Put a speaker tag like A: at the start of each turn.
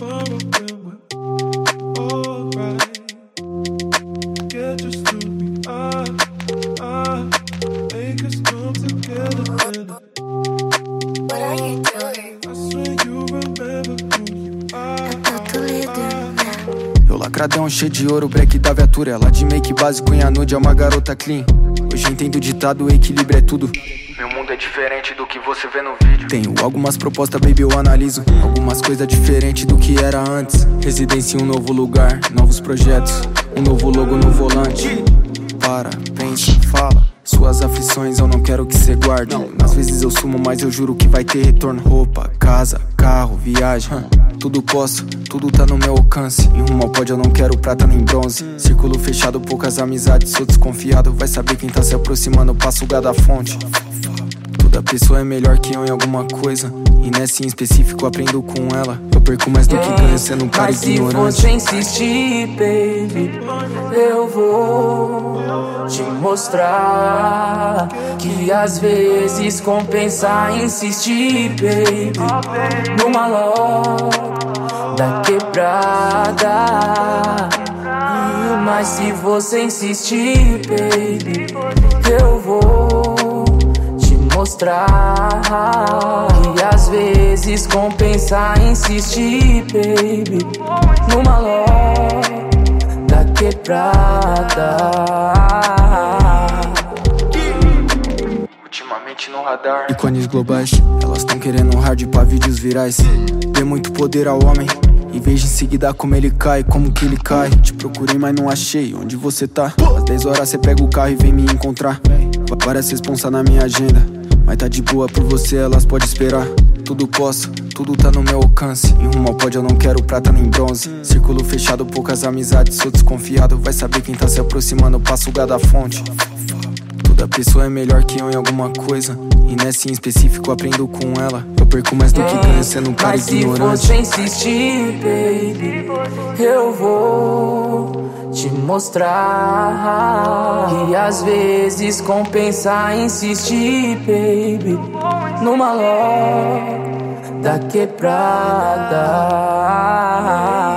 A: tomorrow when we're alright. Get just who we are. Make us come together.
B: What are you doing?
A: I swear you remember who you are.
C: Eu lacradão cheio de ouro, break da viatura. Ela de make básico em nude, é uma garota clean. Hoje entendo o ditado, o equilíbrio é tudo. Meu mundo é diferente do que você vê no vídeo. Tenho algumas propostas, baby, eu analiso. Algumas coisas diferentes do que era antes. Residência em um novo lugar, novos projetos. Um novo logo no volante. Para, pensa, fala. Suas aflições eu não quero que cê guarde. Às vezes eu sumo, mas eu juro que vai ter retorno. Roupa, casa, carro, viagem. Tudo posso, tudo tá no meu alcance. Em rumo ao pódio eu não quero prata nem bronze. Círculo fechado, poucas amizades, sou desconfiado. Vai saber quem tá se aproximando, passa o gado da fonte. Toda pessoa é melhor que eu em alguma coisa. E nessa em específico aprendo com ela. Eu perco mais do que ganho sendo um cara ignorante.
D: Mas se você insistir, baby, eu vou te mostrar que às vezes compensa insistir, baby, numa loja da quebrada. Mas se você insistir, baby, eu vou te mostrar que às vezes compensa insistir, baby, numa loja da quebrada.
C: Ultimamente no radar, ícones globais, elas tão querendo hard pra vídeos virais. Dê muito poder ao homem e veja em seguida como ele cai, como que ele cai. Te procurei mas não achei, onde você tá? Às 10 horas cê pega o carro e vem me encontrar. Várias responsas na minha agenda, mas tá de boa por você, elas podem esperar. Tudo posso, tudo tá no meu alcance. Em rumo ao pódio eu não quero prata nem bronze. Círculo fechado, poucas amizades, sou desconfiado. Vai saber quem tá se aproximando, passa o gado da fonte. Toda pessoa é melhor que eu em alguma coisa. E nessa em específico aprendo com ela. Eu perco mais do que ganho sendo um cara ignorante.
D: Mas se você insistir, baby, eu vou te mostrar que às vezes compensa insistir, baby, numa loja da quebrada.